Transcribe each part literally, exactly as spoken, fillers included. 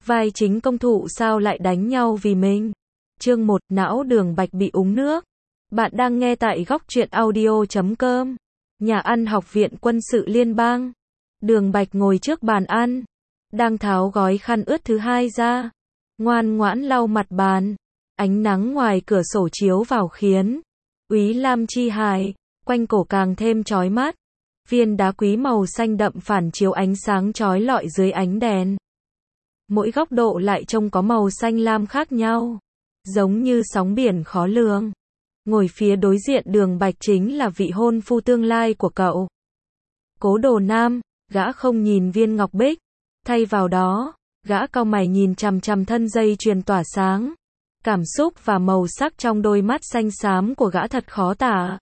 vai chính công thụ sao lại đánh nhau vì mình. Chương một, não Đường Bạch bị uống nước. Bạn đang nghe tại góc truyện audio chấm com. Nhà ăn Học viện Quân sự Liên bang. Đường Bạch ngồi trước bàn ăn, đang tháo gói khăn ướt thứ hai ra, ngoan ngoãn lau mặt bàn. Ánh nắng ngoài cửa sổ chiếu vào khiến Úy Lam Chi Hải quanh cổ càng thêm chói mắt. Viên đá quý màu xanh đậm phản chiếu ánh sáng chói lọi dưới ánh đèn. Mỗi góc độ lại trông có màu xanh lam khác nhau, giống như sóng biển khó lường. Ngồi phía đối diện Đường Bạch chính là vị hôn phu tương lai của cậu. Cố Đồ Nam, gã không nhìn viên ngọc bích, thay vào đó, gã cau mày nhìn chằm chằm thân dây chuyền tỏa sáng. Cảm xúc và màu sắc trong đôi mắt xanh xám của gã thật khó tả.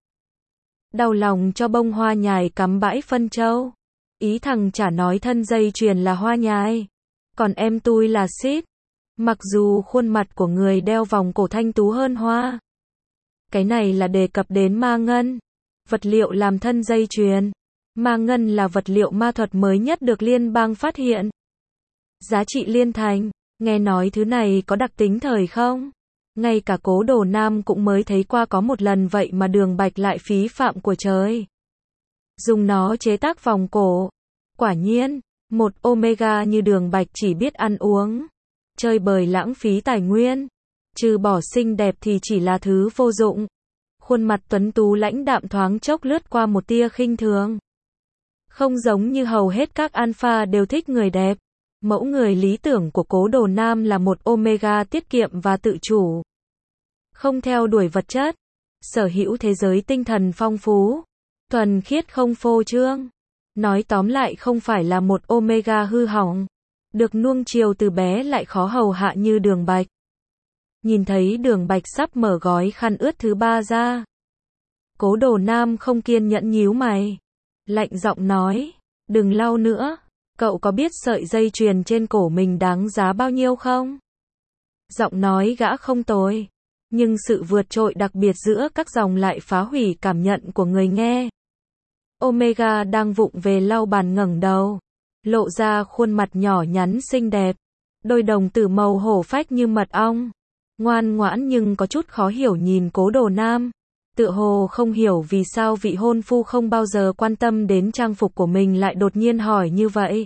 Đau lòng cho bông hoa nhài cắm bãi phân châu. Ý thằng chả nói thân dây chuyền là hoa nhài, còn em tui là xít. Mặc dù khuôn mặt của người đeo vòng cổ thanh tú hơn hoa. Cái này là đề cập đến ma ngân, vật liệu làm thân dây chuyền. Ma ngân là vật liệu ma thuật mới nhất được liên bang phát hiện. Giá trị liên thành, nghe nói thứ này có đặc tính thời không? Ngay cả Cố Đồ Nam cũng mới thấy qua có một lần, vậy mà Đường Bạch lại phí phạm của trời. Dùng nó chế tác vòng cổ. Quả nhiên, một Omega như Đường Bạch chỉ biết ăn uống, chơi bời lãng phí tài nguyên. Trừ bỏ xinh đẹp thì chỉ là thứ vô dụng. Khuôn mặt tuấn tú lãnh đạm thoáng chốc lướt qua một tia khinh thường. Không giống như hầu hết các alpha đều thích người đẹp. Mẫu người lý tưởng của Cố Đồ Nam là một Omega tiết kiệm và tự chủ. Không theo đuổi vật chất. Sở hữu thế giới tinh thần phong phú. Thuần khiết không phô trương. Nói tóm lại không phải là một Omega hư hỏng. Được nuông chiều từ bé lại khó hầu hạ như Đường Bạch. Nhìn thấy Đường Bạch sắp mở gói khăn ướt thứ ba ra, Cố Đồ Nam không kiên nhẫn nhíu mày. Lạnh giọng nói, đừng lau nữa. Cậu có biết sợi dây chuyền trên cổ mình đáng giá bao nhiêu không? Giọng nói gã không tồi, nhưng sự vượt trội đặc biệt giữa các dòng lại phá hủy cảm nhận của người nghe. Omega đang vụng về lau bàn ngẩng đầu, lộ ra khuôn mặt nhỏ nhắn xinh đẹp, đôi đồng tử màu hổ phách như mật ong, ngoan ngoãn nhưng có chút khó hiểu nhìn Cố Đồ Nam. Tựa hồ không hiểu vì sao vị hôn phu không bao giờ quan tâm đến trang phục của mình lại đột nhiên hỏi như vậy.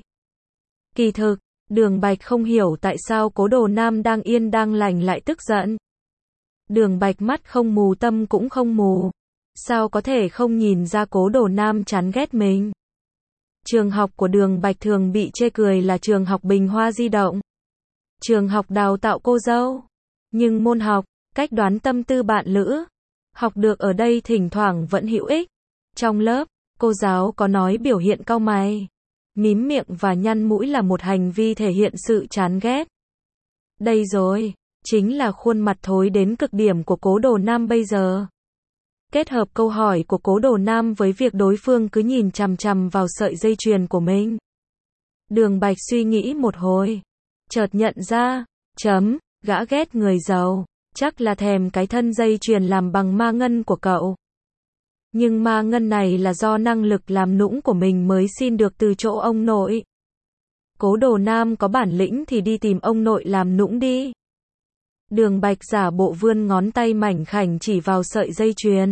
Kỳ thực, Đường Bạch không hiểu tại sao Cố Đồ Nam đang yên đang lành lại tức giận. Đường Bạch mắt không mù tâm cũng không mù. Sao có thể không nhìn ra Cố Đồ Nam chán ghét mình? Trường học của Đường Bạch thường bị chê cười là trường học Bình Hoa di động. Trường học đào tạo cô dâu. Nhưng môn học, cách đoán tâm tư bạn lữ, học được ở đây thỉnh thoảng vẫn hữu ích. Trong lớp, cô giáo có nói biểu hiện cau mày, mím miệng và nhăn mũi là một hành vi thể hiện sự chán ghét. Đây rồi, chính là khuôn mặt thối đến cực điểm của Cố Đồ Nam bây giờ. Kết hợp câu hỏi của Cố Đồ Nam với việc đối phương cứ nhìn chằm chằm vào sợi dây chuyền của mình. Đường Bạch suy nghĩ một hồi, chợt nhận ra, chấm, gã ghét người giàu. Chắc là thèm cái thân dây chuyền làm bằng ma ngân của cậu. Nhưng ma ngân này là do năng lực làm nũng của mình mới xin được từ chỗ ông nội. Cố Đồ Nam có bản lĩnh thì đi tìm ông nội làm nũng đi. Đường Bạch giả bộ vươn ngón tay mảnh khảnh chỉ vào sợi dây chuyền.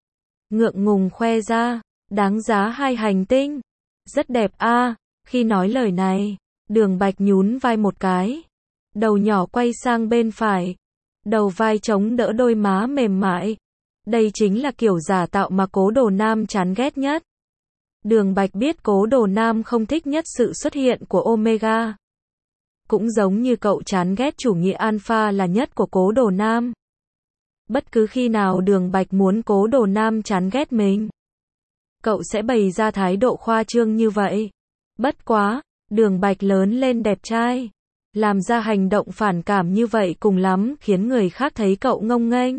Ngượng ngùng khoe ra, đáng giá hai hành tinh. Rất đẹp a. À. Khi nói lời này, Đường Bạch nhún vai một cái. Đầu nhỏ quay sang bên phải. Đầu vai chống đỡ đôi má mềm mại. Đây chính là kiểu giả tạo mà Cố Đồ Nam chán ghét nhất. Đường Bạch biết Cố Đồ Nam không thích nhất sự xuất hiện của Omega. Cũng giống như cậu chán ghét chủ nghĩa alpha là nhất của Cố Đồ Nam. Bất cứ khi nào Đường Bạch muốn Cố Đồ Nam chán ghét mình, cậu sẽ bày ra thái độ khoa trương như vậy. Bất quá, Đường Bạch lớn lên đẹp trai, làm ra hành động phản cảm như vậy cùng lắm khiến người khác thấy cậu ngông nghênh.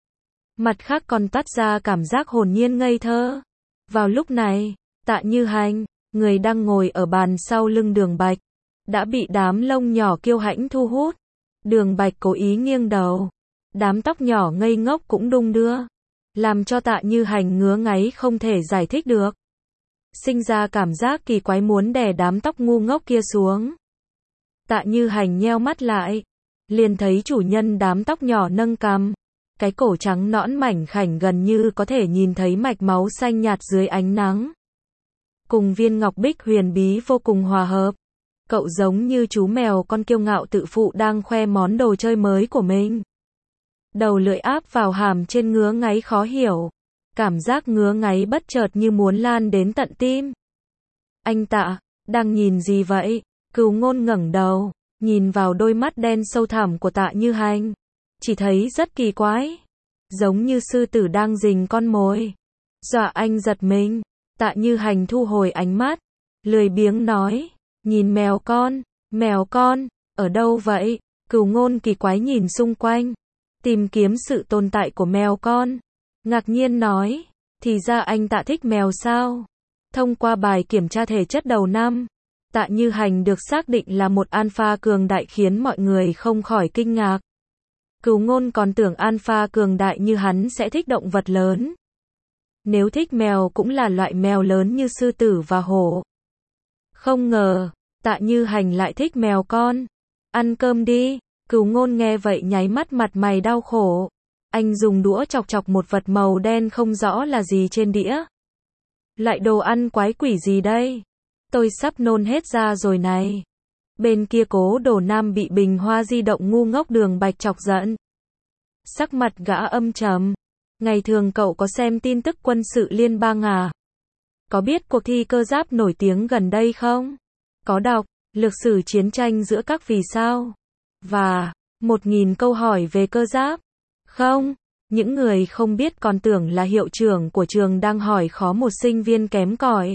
Mặt khác còn toát ra cảm giác hồn nhiên ngây thơ. Vào lúc này, Tạ Như Hành, người đang ngồi ở bàn sau lưng Đường Bạch, đã bị đám lông nhỏ kiêu hãnh thu hút. Đường Bạch cố ý nghiêng đầu, đám tóc nhỏ ngây ngốc cũng đung đưa, làm cho Tạ Như Hành ngứa ngáy không thể giải thích được. Sinh ra cảm giác kỳ quái muốn đè đám tóc ngu ngốc kia xuống. Tạ Như Hành nheo mắt lại, liền thấy chủ nhân đám tóc nhỏ nâng cằm, cái cổ trắng nõn mảnh khảnh gần như có thể nhìn thấy mạch máu xanh nhạt dưới ánh nắng. Cùng viên ngọc bích huyền bí vô cùng hòa hợp. Cậu giống như chú mèo con kiêu ngạo tự phụ đang khoe món đồ chơi mới của mình. Đầu lưỡi áp vào hàm trên ngứa ngáy khó hiểu. Cảm giác ngứa ngáy bất chợt như muốn lan đến tận tim. Anh Tạ, đang nhìn gì vậy? Cửu Ngôn ngẩng đầu, nhìn vào đôi mắt đen sâu thẳm của Tạ Như Hành. Chỉ thấy rất kỳ quái. Giống như sư tử đang rình con mồi. Dọa anh giật mình. Tạ Như Hành thu hồi ánh mắt. Lười biếng nói. Nhìn mèo con. Mèo con. Ở đâu vậy? Cửu Ngôn kỳ quái nhìn xung quanh. Tìm kiếm sự tồn tại của mèo con. Ngạc nhiên nói. Thì ra anh Tạ thích mèo sao? Thông qua bài kiểm tra thể chất đầu năm, Tạ Như Hành được xác định là một alpha cường đại khiến mọi người không khỏi kinh ngạc. Cửu Ngôn còn tưởng alpha cường đại như hắn sẽ thích động vật lớn. Nếu thích mèo cũng là loại mèo lớn như sư tử và hổ. Không ngờ, Tạ Như Hành lại thích mèo con. Ăn cơm đi. Cửu Ngôn nghe vậy nháy mắt mặt mày đau khổ. Anh dùng đũa chọc chọc một vật màu đen không rõ là gì trên đĩa. Lại đồ ăn quái quỷ gì đây? Tôi sắp nôn hết ra rồi này. Bên kia Cố Đồ Nam bị bình hoa di động ngu ngốc Đường Bạch chọc giận. Sắc mặt gã âm trầm. Ngày thường cậu có xem tin tức quân sự liên bang à? Có biết cuộc thi cơ giáp nổi tiếng gần đây không? Có đọc lược sử chiến tranh giữa các vì sao? Và một nghìn câu hỏi về cơ giáp? Không, những người không biết còn tưởng là hiệu trưởng của trường đang hỏi khó một sinh viên kém cỏi.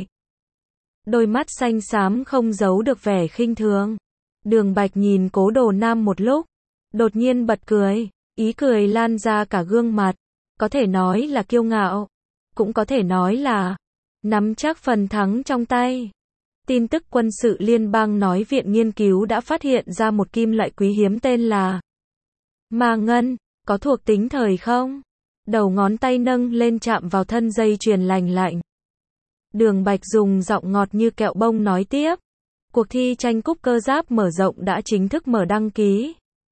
Đôi mắt xanh xám không giấu được vẻ khinh thường. Đường Bạch nhìn Cố Đồ Nam một lúc, đột nhiên bật cười, ý cười lan ra cả gương mặt. Có thể nói là kiêu ngạo, cũng có thể nói là nắm chắc phần thắng trong tay. Tin tức quân sự liên bang nói viện nghiên cứu đã phát hiện ra một kim loại quý hiếm tên là Ma Ngân, có thuộc tính thời không? Đầu ngón tay nâng lên chạm vào thân dây chuyền lành lạnh. Đường Bạch dùng giọng ngọt như kẹo bông nói tiếp. Cuộc thi tranh cúp cơ giáp mở rộng đã chính thức mở đăng ký.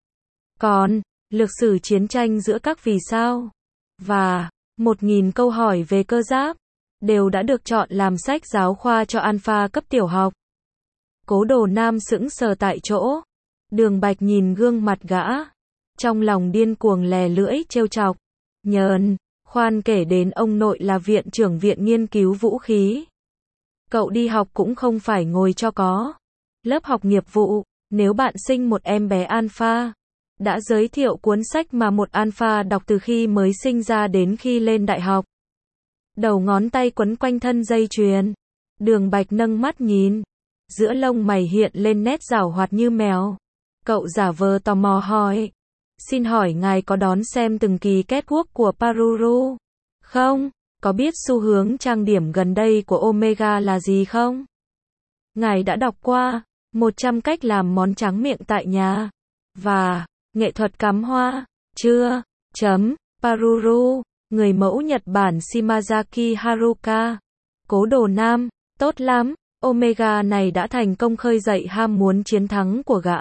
Còn, lược sử chiến tranh giữa các vì sao và một nghìn câu hỏi về cơ giáp đều đã được chọn làm sách giáo khoa cho alpha cấp tiểu học. Cố Đồ Nam sững sờ tại chỗ. Đường Bạch nhìn gương mặt gã, trong lòng điên cuồng lè lưỡi trêu chọc. Nhờn, khoan kể đến ông nội là viện trưởng viện nghiên cứu vũ khí. Cậu đi học cũng không phải ngồi cho có. Lớp học nghiệp vụ, nếu bạn sinh một em bé alpha, đã giới thiệu cuốn sách mà một alpha đọc từ khi mới sinh ra đến khi lên đại học. Đầu ngón tay quấn quanh thân dây chuyền. Đường Bạch nâng mắt nhìn. Giữa lông mày hiện lên nét giảo hoạt như mèo. Cậu giả vờ tò mò hỏi. Xin hỏi ngài có đón xem từng kỳ catwalk của Paruru không? Có biết xu hướng trang điểm gần đây của Omega là gì không? Ngài đã đọc qua một trăm cách làm món tráng miệng tại nhà và nghệ thuật cắm hoa chưa? Chấm. Paruru, người mẫu Nhật Bản Shimazaki Haruka. Cố Đồ Nam, tốt lắm, Omega này đã thành công khơi dậy ham muốn chiến thắng của gã.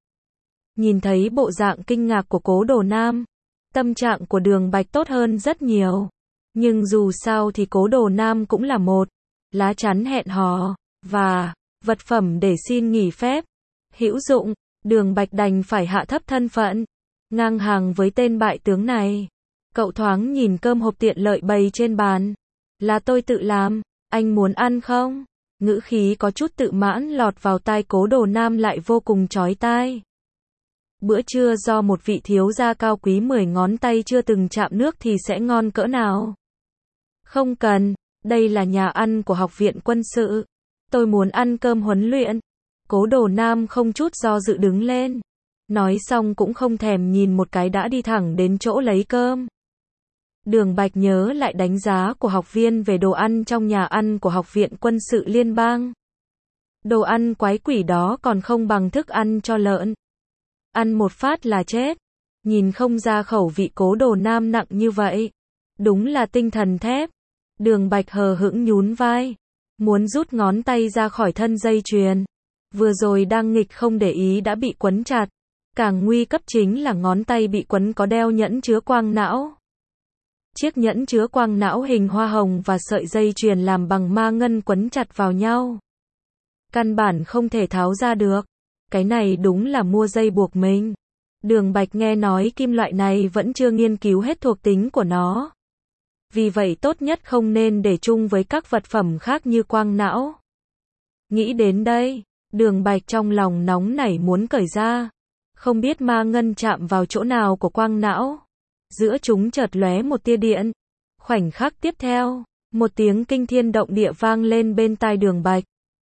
Nhìn thấy bộ dạng kinh ngạc của Cố Đồ Nam, tâm trạng của Đường Bạch tốt hơn rất nhiều. Nhưng dù sao thì Cố Đồ Nam cũng là một lá chắn hẹn hò và vật phẩm để xin nghỉ phép hữu dụng. Đường Bạch đành phải hạ thấp thân phận, ngang hàng với tên bại tướng này. Cậu thoáng nhìn cơm hộp tiện lợi bày trên bàn. Là tôi tự làm, anh muốn ăn không? Ngữ khí có chút tự mãn lọt vào tai Cố Đồ Nam lại vô cùng chói tai. Bữa trưa do một vị thiếu gia cao quý mười ngón tay chưa từng chạm nước thì sẽ ngon cỡ nào? Không cần, đây là nhà ăn của học viện quân sự. Tôi muốn ăn cơm huấn luyện. Cố Đồ Nam không chút do dự đứng lên. Nói xong cũng không thèm nhìn một cái đã đi thẳng đến chỗ lấy cơm. Đường Bạch nhớ lại đánh giá của học viên về đồ ăn trong nhà ăn của học viện quân sự liên bang. Đồ ăn quái quỷ đó còn không bằng thức ăn cho lợn. Ăn một phát là chết. Nhìn không ra khẩu vị Cố Đồ Nam nặng như vậy. Đúng là tinh thần thép. Đường Bạch hờ hững nhún vai. Muốn rút ngón tay ra khỏi thân dây chuyền. Vừa rồi đang nghịch không để ý đã bị quấn chặt. Càng nguy cấp chính là ngón tay bị quấn có đeo nhẫn chứa quang não. Chiếc nhẫn chứa quang não hình hoa hồng và sợi dây chuyền làm bằng ma ngân quấn chặt vào nhau. Căn bản không thể tháo ra được. Cái này đúng là mua dây buộc mình. Đường Bạch nghe nói kim loại này vẫn chưa nghiên cứu hết thuộc tính của nó. Vì vậy tốt nhất không nên để chung với các vật phẩm khác như quang não. Nghĩ đến đây, Đường Bạch trong lòng nóng nảy muốn cởi ra. Không biết ma ngân chạm vào chỗ nào của quang não. Giữa chúng chợt lóe một tia điện. Khoảnh khắc tiếp theo, một tiếng kinh thiên động địa vang lên bên tai Đường Bạch.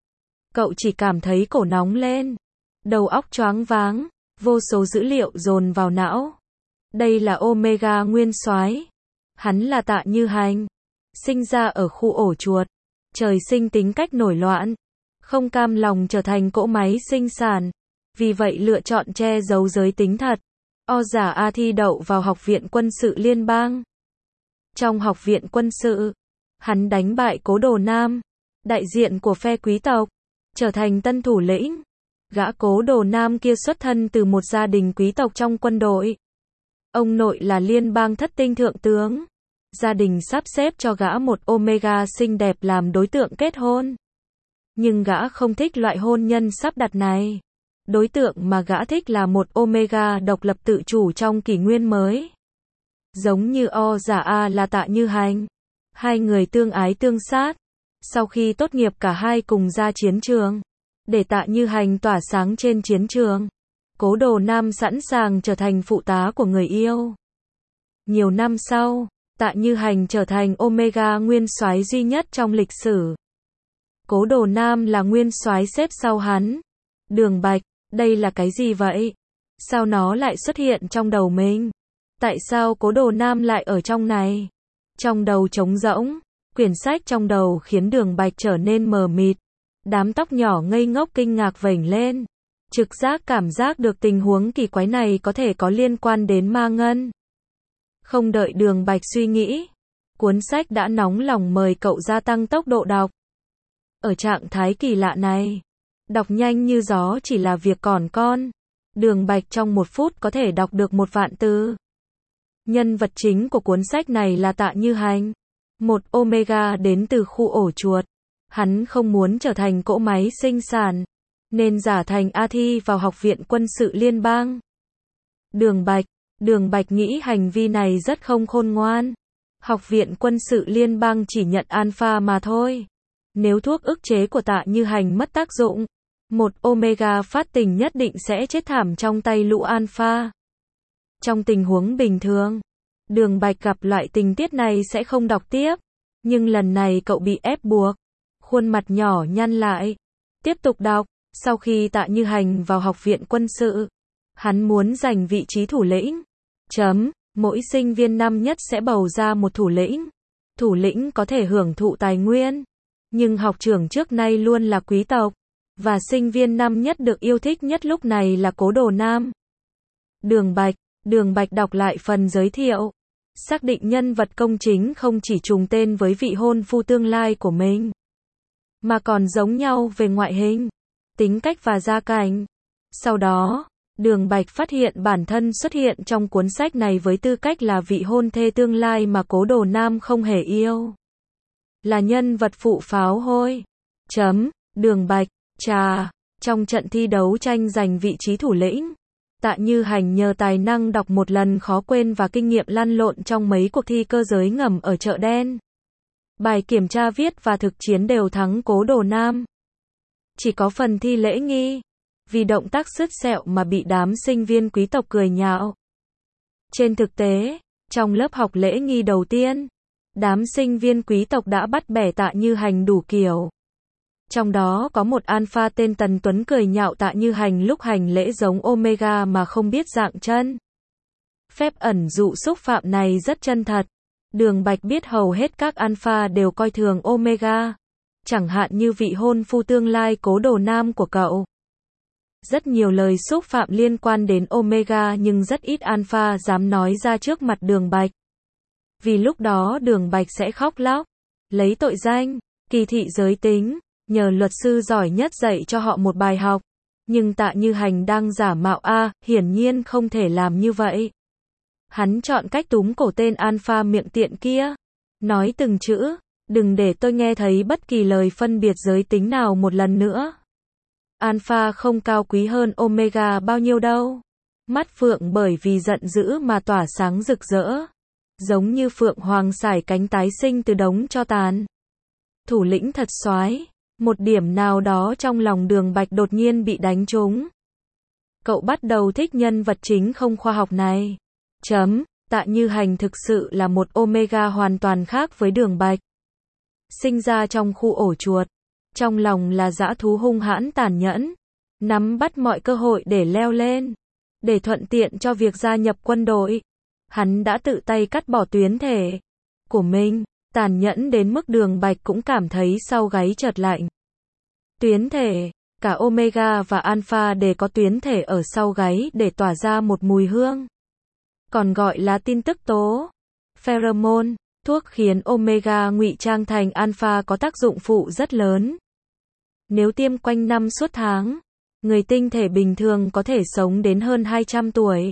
Cậu chỉ cảm thấy cổ nóng lên. Đầu óc choáng váng, vô số dữ liệu dồn vào não. Đây là Omega Nguyên Soái. Hắn là Tạ Như Hành. Sinh ra ở khu ổ chuột. Trời sinh tính cách nổi loạn. Không cam lòng trở thành cỗ máy sinh sản. Vì vậy lựa chọn che giấu giới tính thật. O giả A thi đậu vào Học viện Quân sự Liên bang. Trong Học viện Quân sự, hắn đánh bại Cố Đồ Nam, đại diện của phe quý tộc, trở thành tân thủ lĩnh. Gã Cố Đồ Nam kia xuất thân từ một gia đình quý tộc trong quân đội. Ông nội là liên bang thất tinh thượng tướng. Gia đình sắp xếp cho gã một Omega xinh đẹp làm đối tượng kết hôn. Nhưng gã không thích loại hôn nhân sắp đặt này. Đối tượng mà gã thích là một Omega độc lập tự chủ trong kỷ nguyên mới. Giống như O giả A là Tạ Như Hành. Hai người tương ái tương sát. Sau khi tốt nghiệp cả hai cùng ra chiến trường. Để Tạ Như Hành tỏa sáng trên chiến trường. Cố Đồ Nam sẵn sàng trở thành phụ tá của người yêu. Nhiều năm sau, Tạ Như Hành trở thành Omega Nguyên Soái duy nhất trong lịch sử. Cố Đồ Nam là Nguyên Soái xếp sau hắn. Đường Bạch, đây là cái gì vậy? Sao nó lại xuất hiện trong đầu mình? Tại sao Cố Đồ Nam lại ở trong này? Trong đầu trống rỗng, quyển sách trong đầu khiến Đường Bạch trở nên mờ mịt. Đám tóc nhỏ ngây ngốc kinh ngạc vểnh lên. Trực giác cảm giác được tình huống kỳ quái này có thể có liên quan đến ma ngân. Không đợi Đường Bạch suy nghĩ, cuốn sách đã nóng lòng mời cậu gia tăng tốc độ đọc. Ở trạng thái kỳ lạ này, đọc nhanh như gió chỉ là việc còn con. Đường Bạch trong một phút có thể đọc được một vạn từ. Nhân vật chính của cuốn sách này là Tạ Như Hành, một Omega đến từ khu ổ chuột. Hắn không muốn trở thành cỗ máy sinh sản, nên giả thành A thi vào Học viện Quân sự Liên bang. Đường Bạch, Đường Bạch nghĩ hành vi này rất không khôn ngoan. Học viện Quân sự Liên bang chỉ nhận alpha mà thôi. Nếu thuốc ức chế của Tạ Như Hành mất tác dụng, một Omega phát tình nhất định sẽ chết thảm trong tay lũ alpha. Trong tình huống bình thường, Đường Bạch gặp loại tình tiết này sẽ không đọc tiếp. Nhưng lần này cậu bị ép buộc. Khuôn mặt nhỏ nhăn lại. Tiếp tục đọc. Sau khi Tạ Như Hành vào Học viện Quân sự, hắn muốn giành vị trí thủ lĩnh. Chấm. Mỗi sinh viên năm nhất sẽ bầu ra một thủ lĩnh. Thủ lĩnh có thể hưởng thụ tài nguyên. Nhưng học trưởng trước nay luôn là quý tộc. Và sinh viên năm nhất được yêu thích nhất lúc này là Cố Đồ Nam. Đường Bạch. Đường Bạch đọc lại phần giới thiệu. Xác định nhân vật công chính không chỉ trùng tên với vị hôn phu tương lai của mình, mà còn giống nhau về ngoại hình, tính cách và gia cảnh. Sau đó, Đường Bạch phát hiện bản thân xuất hiện trong cuốn sách này với tư cách là vị hôn thê tương lai mà Cố Đồ Nam không hề yêu. Là nhân vật phụ pháo hôi. Chấm. Đường Bạch. Chà. Trong trận thi đấu tranh giành vị trí thủ lĩnh, Tạ Như Hành nhờ tài năng đọc một lần khó quên và kinh nghiệm lăn lộn trong mấy cuộc thi cơ giới ngầm ở chợ đen. Bài kiểm tra viết và thực chiến đều thắng Cố Đồ Nam. Chỉ có phần thi lễ nghi, vì động tác sứt sẹo mà bị đám sinh viên quý tộc cười nhạo. Trên thực tế, trong lớp học lễ nghi đầu tiên, đám sinh viên quý tộc đã bắt bẻ Tạ Như Hành đủ kiểu. Trong đó có một alpha tên Tần Tuấn cười nhạo Tạ Như Hành lúc hành lễ giống Omega mà không biết dạng chân. Phép ẩn dụ xúc phạm này rất chân thật. Đường Bạch biết hầu hết các alpha đều coi thường Omega. Chẳng hạn như vị hôn phu tương lai Cố Đồ Nam của cậu. Rất nhiều lời xúc phạm liên quan đến Omega nhưng rất ít alpha dám nói ra trước mặt Đường Bạch. Vì lúc đó Đường Bạch sẽ khóc lóc, lấy tội danh kỳ thị giới tính, nhờ luật sư giỏi nhất dạy cho họ một bài học. Nhưng Tạ Như Hành đang giả mạo a, hiển nhiên không thể làm như vậy. Hắn chọn cách túm cổ tên alpha miệng tiện kia. Nói từng chữ, đừng để tôi nghe thấy bất kỳ lời phân biệt giới tính nào một lần nữa. Alpha không cao quý hơn Omega bao nhiêu đâu. Mắt phượng bởi vì giận dữ mà tỏa sáng rực rỡ. Giống như phượng hoàng sải cánh tái sinh từ đống tro tàn. Thủ lĩnh thật soái. Một điểm nào đó trong lòng Đường Bạch đột nhiên bị đánh trúng. Cậu bắt đầu thích nhân vật chính không khoa học này. Chấm, Tạ Như Hành thực sự là một Omega hoàn toàn khác với Đường Bạch. Sinh ra trong khu ổ chuột. Trong lòng là dã thú hung hãn tàn nhẫn. Nắm bắt mọi cơ hội để leo lên. Để thuận tiện cho việc gia nhập quân đội. Hắn đã tự tay cắt bỏ tuyến thể của mình. Tàn nhẫn đến mức Đường Bạch cũng cảm thấy sau gáy chợt lạnh. Tuyến thể, cả Omega và Alpha đều có tuyến thể ở sau gáy để tỏa ra một mùi hương. Còn gọi là tin tức tố. Pheromone, thuốc khiến Omega ngụy trang thành Alpha có tác dụng phụ rất lớn. Nếu tiêm quanh năm suốt tháng, người tinh thể bình thường có thể sống đến hơn hai trăm tuổi.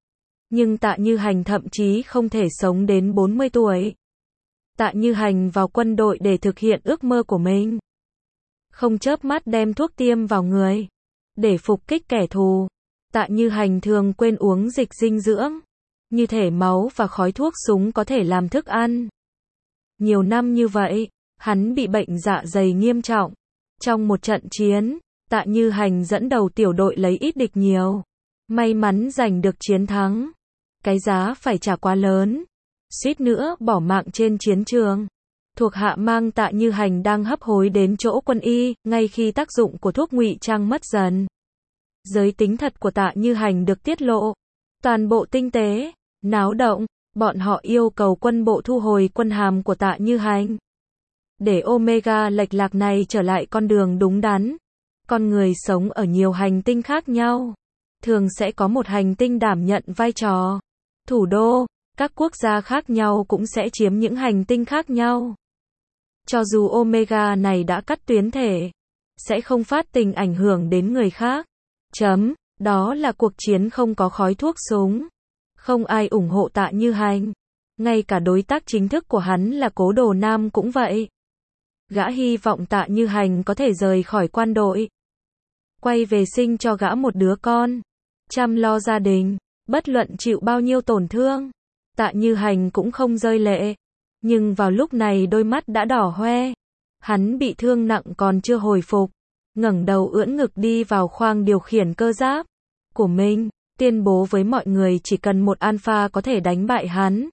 Nhưng Tạ Như Hành thậm chí không thể sống đến bốn mươi tuổi. Tạ Như Hành vào quân đội để thực hiện ước mơ của mình. Không chớp mắt đem thuốc tiêm vào người. Để phục kích kẻ thù. Tạ Như Hành thường quên uống dịch dinh dưỡng. Như thể máu và khói thuốc súng có thể làm thức ăn. Nhiều năm như vậy, hắn bị bệnh dạ dày nghiêm trọng. Trong một trận chiến, Tạ Như Hành dẫn đầu tiểu đội lấy ít địch nhiều. May mắn giành được chiến thắng. Cái giá phải trả quá lớn. Suýt nữa bỏ mạng trên chiến trường. Thuộc hạ mang Tạ Như Hành đang hấp hối đến chỗ quân y, ngay khi tác dụng của thuốc ngụy trang mất dần. Giới tính thật của Tạ Như Hành được tiết lộ. Toàn bộ tinh tế, náo động, bọn họ yêu cầu quân bộ thu hồi quân hàm của Tạ Như Hành. Để Omega lệch lạc này trở lại con đường đúng đắn. Con người sống ở nhiều hành tinh khác nhau. Thường sẽ có một hành tinh đảm nhận vai trò thủ đô. Các quốc gia khác nhau cũng sẽ chiếm những hành tinh khác nhau. Cho dù Omega này đã cắt tuyến thể, sẽ không phát tình ảnh hưởng đến người khác. Chấm, đó là cuộc chiến không có khói thuốc súng. Không ai ủng hộ Tạ Như Hành. Ngay cả đối tác chính thức của hắn là Cố Đồ Nam cũng vậy. Gã hy vọng Tạ Như Hành có thể rời khỏi quân đội. Quay về sinh cho gã một đứa con. Chăm lo gia đình, bất luận chịu bao nhiêu tổn thương. Tạ Như Hành cũng không rơi lệ. Nhưng vào lúc này đôi mắt đã đỏ hoe. Hắn bị thương nặng còn chưa hồi phục. Ngẩng đầu ưỡn ngực đi vào khoang điều khiển cơ giáp của mình. Tuyên bố với mọi người chỉ cần một alpha có thể đánh bại hắn.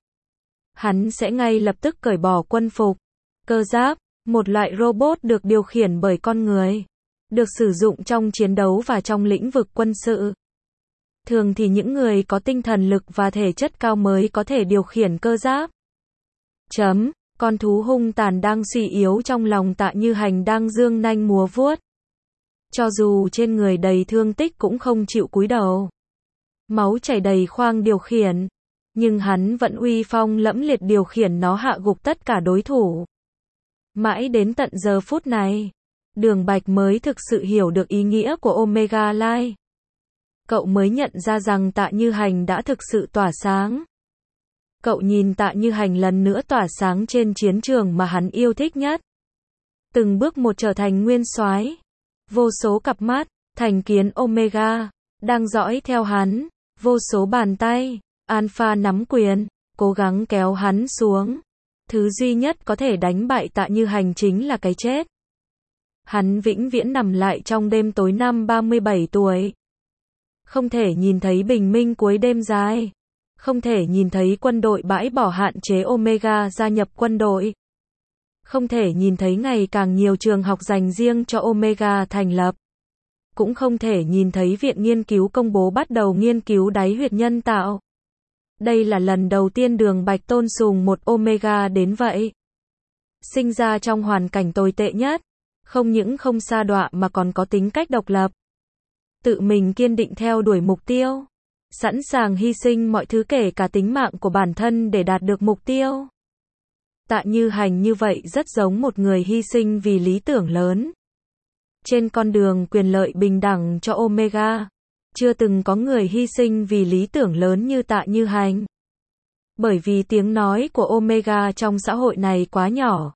Hắn sẽ ngay lập tức cởi bỏ quân phục. Cơ giáp, một loại robot được điều khiển bởi con người. Được sử dụng trong chiến đấu và trong lĩnh vực quân sự. Thường thì những người có tinh thần lực và thể chất cao mới có thể điều khiển cơ giáp. Chấm, con thú hung tàn đang suy yếu trong lòng Tạ Như Hành đang dương nanh múa vuốt. Cho dù trên người đầy thương tích cũng không chịu cúi đầu. Máu chảy đầy khoang điều khiển. Nhưng hắn vẫn uy phong lẫm liệt điều khiển nó hạ gục tất cả đối thủ. Mãi đến tận giờ phút này, Đường Bạch mới thực sự hiểu được ý nghĩa của Omega Light. Cậu mới nhận ra rằng Tạ Như Hành đã thực sự tỏa sáng. Cậu nhìn Tạ Như Hành lần nữa tỏa sáng trên chiến trường mà hắn yêu thích nhất. Từng bước một trở thành nguyên soái. Vô số cặp mắt, thành kiến Omega, đang dõi theo hắn. Vô số bàn tay, Alpha nắm quyền, cố gắng kéo hắn xuống. Thứ duy nhất có thể đánh bại Tạ Như Hành chính là cái chết. Hắn vĩnh viễn nằm lại trong đêm tối năm ba mươi bảy tuổi. Không thể nhìn thấy bình minh cuối đêm dài. Không thể nhìn thấy quân đội bãi bỏ hạn chế Omega gia nhập quân đội. Không thể nhìn thấy ngày càng nhiều trường học dành riêng cho Omega thành lập. Cũng không thể nhìn thấy viện nghiên cứu công bố bắt đầu nghiên cứu đáy huyệt nhân tạo. Đây là lần đầu tiên Đường Bạch tôn sùng một Omega đến vậy. Sinh ra trong hoàn cảnh tồi tệ nhất. Không những không sa đọa mà còn có tính cách độc lập. Tự mình kiên định theo đuổi mục tiêu. Sẵn sàng hy sinh mọi thứ kể cả tính mạng của bản thân để đạt được mục tiêu. Tạ Như Hành như vậy rất giống một người hy sinh vì lý tưởng lớn. Trên con đường quyền lợi bình đẳng cho Omega, chưa từng có người hy sinh vì lý tưởng lớn như Tạ Như Hành. Bởi vì tiếng nói của Omega trong xã hội này quá nhỏ,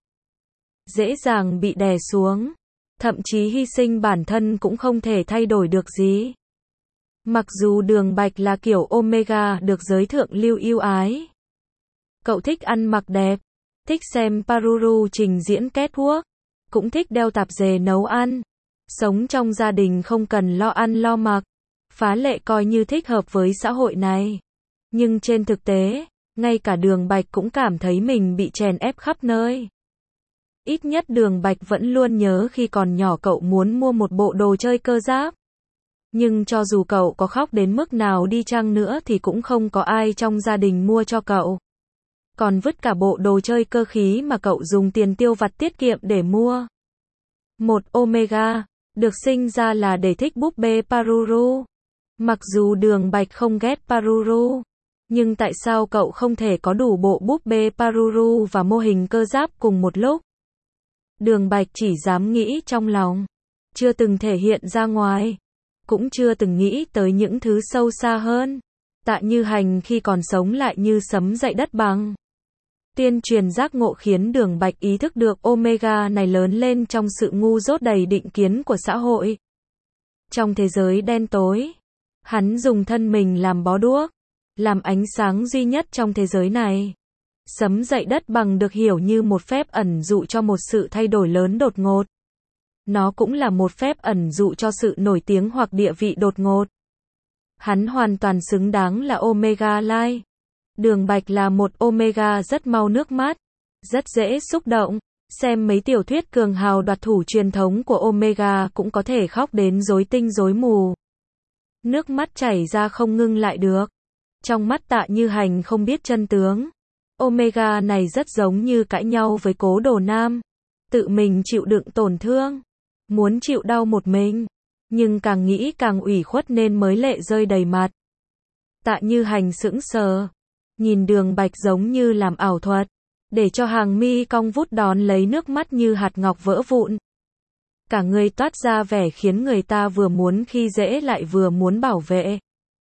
dễ dàng bị đè xuống, thậm chí hy sinh bản thân cũng không thể thay đổi được gì. Mặc dù Đường Bạch là kiểu Omega được giới thượng lưu yêu ái. Cậu thích ăn mặc đẹp, thích xem Paruru trình diễn catwalk, cũng thích đeo tạp dề nấu ăn, sống trong gia đình không cần lo ăn lo mặc, phá lệ coi như thích hợp với xã hội này. Nhưng trên thực tế, ngay cả Đường Bạch cũng cảm thấy mình bị chèn ép khắp nơi. Ít nhất Đường Bạch vẫn luôn nhớ khi còn nhỏ cậu muốn mua một bộ đồ chơi cơ giáp. Nhưng cho dù cậu có khóc đến mức nào đi chăng nữa thì cũng không có ai trong gia đình mua cho cậu. Còn vứt cả bộ đồ chơi cơ khí mà cậu dùng tiền tiêu vặt tiết kiệm để mua. Một Omega, được sinh ra là để thích búp bê Paruru. Mặc dù Đường Bạch không ghét Paruru, nhưng tại sao cậu không thể có đủ bộ búp bê Paruru và mô hình cơ giáp cùng một lúc? Đường Bạch chỉ dám nghĩ trong lòng, chưa từng thể hiện ra ngoài, cũng chưa từng nghĩ tới những thứ sâu xa hơn. Tạ Như Hành khi còn sống lại như sấm dậy đất bằng. Tuyên truyền giác ngộ khiến Đường Bạch ý thức được Omega này lớn lên trong sự ngu dốt đầy định kiến của xã hội. Trong thế giới đen tối, hắn dùng thân mình làm bó đuốc, làm ánh sáng duy nhất trong thế giới này. Sấm dậy đất bằng được hiểu như một phép ẩn dụ cho một sự thay đổi lớn đột ngột. Nó cũng là một phép ẩn dụ cho sự nổi tiếng hoặc địa vị đột ngột. Hắn hoàn toàn xứng đáng là Omega Light. Đường Bạch là một Omega rất mau nước mắt, rất dễ xúc động. Xem mấy tiểu thuyết cường hào đoạt thủ truyền thống của Omega cũng có thể khóc đến rối tinh rối mù. Nước mắt chảy ra không ngưng lại được. Trong mắt Tạ Như Hành không biết chân tướng. Omega này rất giống như cãi nhau với Cố Đồ Nam. Tự mình chịu đựng tổn thương. Muốn chịu đau một mình. Nhưng càng nghĩ càng ủy khuất nên mới lệ rơi đầy mặt. Tạ Như Hành sững sờ. Nhìn Đường Bạch giống như làm ảo thuật. Để cho hàng mi cong vút đón lấy nước mắt như hạt ngọc vỡ vụn. Cả người toát ra vẻ khiến người ta vừa muốn khi dễ lại vừa muốn bảo vệ.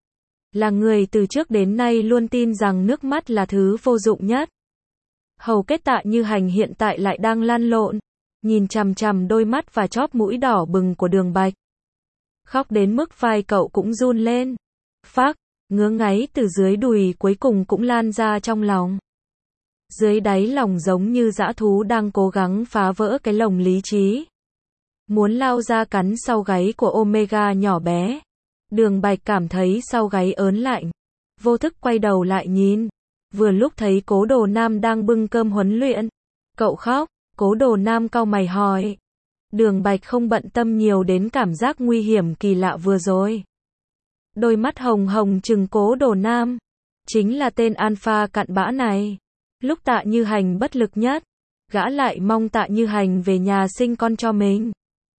Là người từ trước đến nay luôn tin rằng nước mắt là thứ vô dụng nhất. Hầu kết Tạ Như Hành hiện tại lại đang lăn lộn, nhìn chằm chằm đôi mắt và chóp mũi đỏ bừng của Đường Bạch. Khóc đến mức vai cậu cũng run lên. Phác, ngứa ngáy từ dưới đùi cuối cùng cũng lan ra trong lòng. Dưới đáy lòng giống như dã thú đang cố gắng phá vỡ cái lồng lý trí. Muốn lao ra cắn sau gáy của Omega nhỏ bé. Đường Bạch cảm thấy sau gáy ớn lạnh. Vô thức quay đầu lại nhìn. Vừa lúc thấy Cố Đồ Nam đang bưng cơm huấn luyện. Cậu khóc, Cố Đồ Nam cau mày hỏi. Đường Bạch không bận tâm nhiều đến cảm giác nguy hiểm kỳ lạ vừa rồi. Đôi mắt hồng hồng trừng Cố Đồ Nam. Chính là tên alpha cặn bã này. Lúc Tạ Như Hành bất lực nhất, gã lại mong Tạ Như Hành về nhà sinh con cho mình.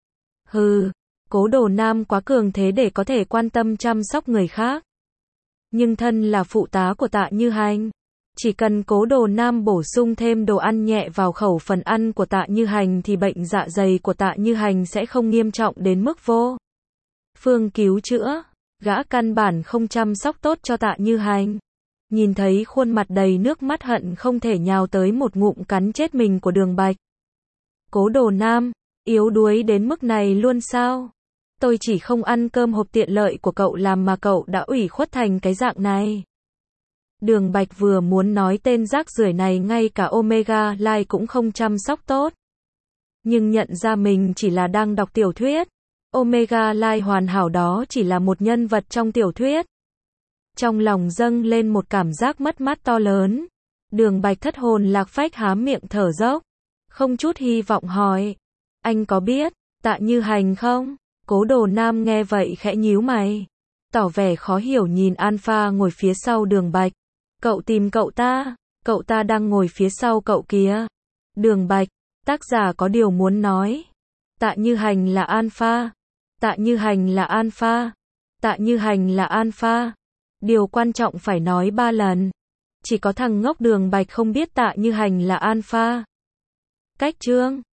Hừ, Cố Đồ Nam quá cường thế để có thể quan tâm chăm sóc người khác. Nhưng thân là phụ tá của Tạ Như Hành, chỉ cần Cố Đồ Nam bổ sung thêm đồ ăn nhẹ vào khẩu phần ăn của Tạ Như Hành thì bệnh dạ dày của Tạ Như Hành sẽ không nghiêm trọng đến mức vô phương cứu chữa. Gã căn bản không chăm sóc tốt cho Tạ Như Hành. Nhìn thấy khuôn mặt đầy nước mắt hận không thể nhào tới một ngụm cắn chết mình của Đường Bạch. Cố Đồ Nam, yếu đuối đến mức này luôn sao? Tôi chỉ không ăn cơm hộp tiện lợi của cậu làm mà cậu đã ủy khuất thành cái dạng này. Đường Bạch vừa muốn nói tên rác rưởi này ngay cả Omega Light cũng không chăm sóc tốt. Nhưng nhận ra mình chỉ là đang đọc tiểu thuyết. Omega Light hoàn hảo đó chỉ là một nhân vật trong tiểu thuyết. Trong lòng dâng lên một cảm giác mất mát to lớn. Đường Bạch thất hồn lạc phách há miệng thở dốc. Không chút hy vọng hỏi. Anh có biết Tạ Như Hành không? Cố Đồ Nam nghe vậy khẽ nhíu mày. Tỏ vẻ khó hiểu nhìn Alpha ngồi phía sau Đường Bạch. Cậu tìm cậu ta, cậu ta đang ngồi phía sau cậu kìa. Đường Bạch, tác giả có điều muốn nói. Tạ Như Hành là Alpha. Tạ Như Hành là Alpha. Tạ Như Hành là Alpha. Điều quan trọng phải nói ba lần. Chỉ có thằng ngốc Đường Bạch không biết Tạ Như Hành là Alpha. Cách chương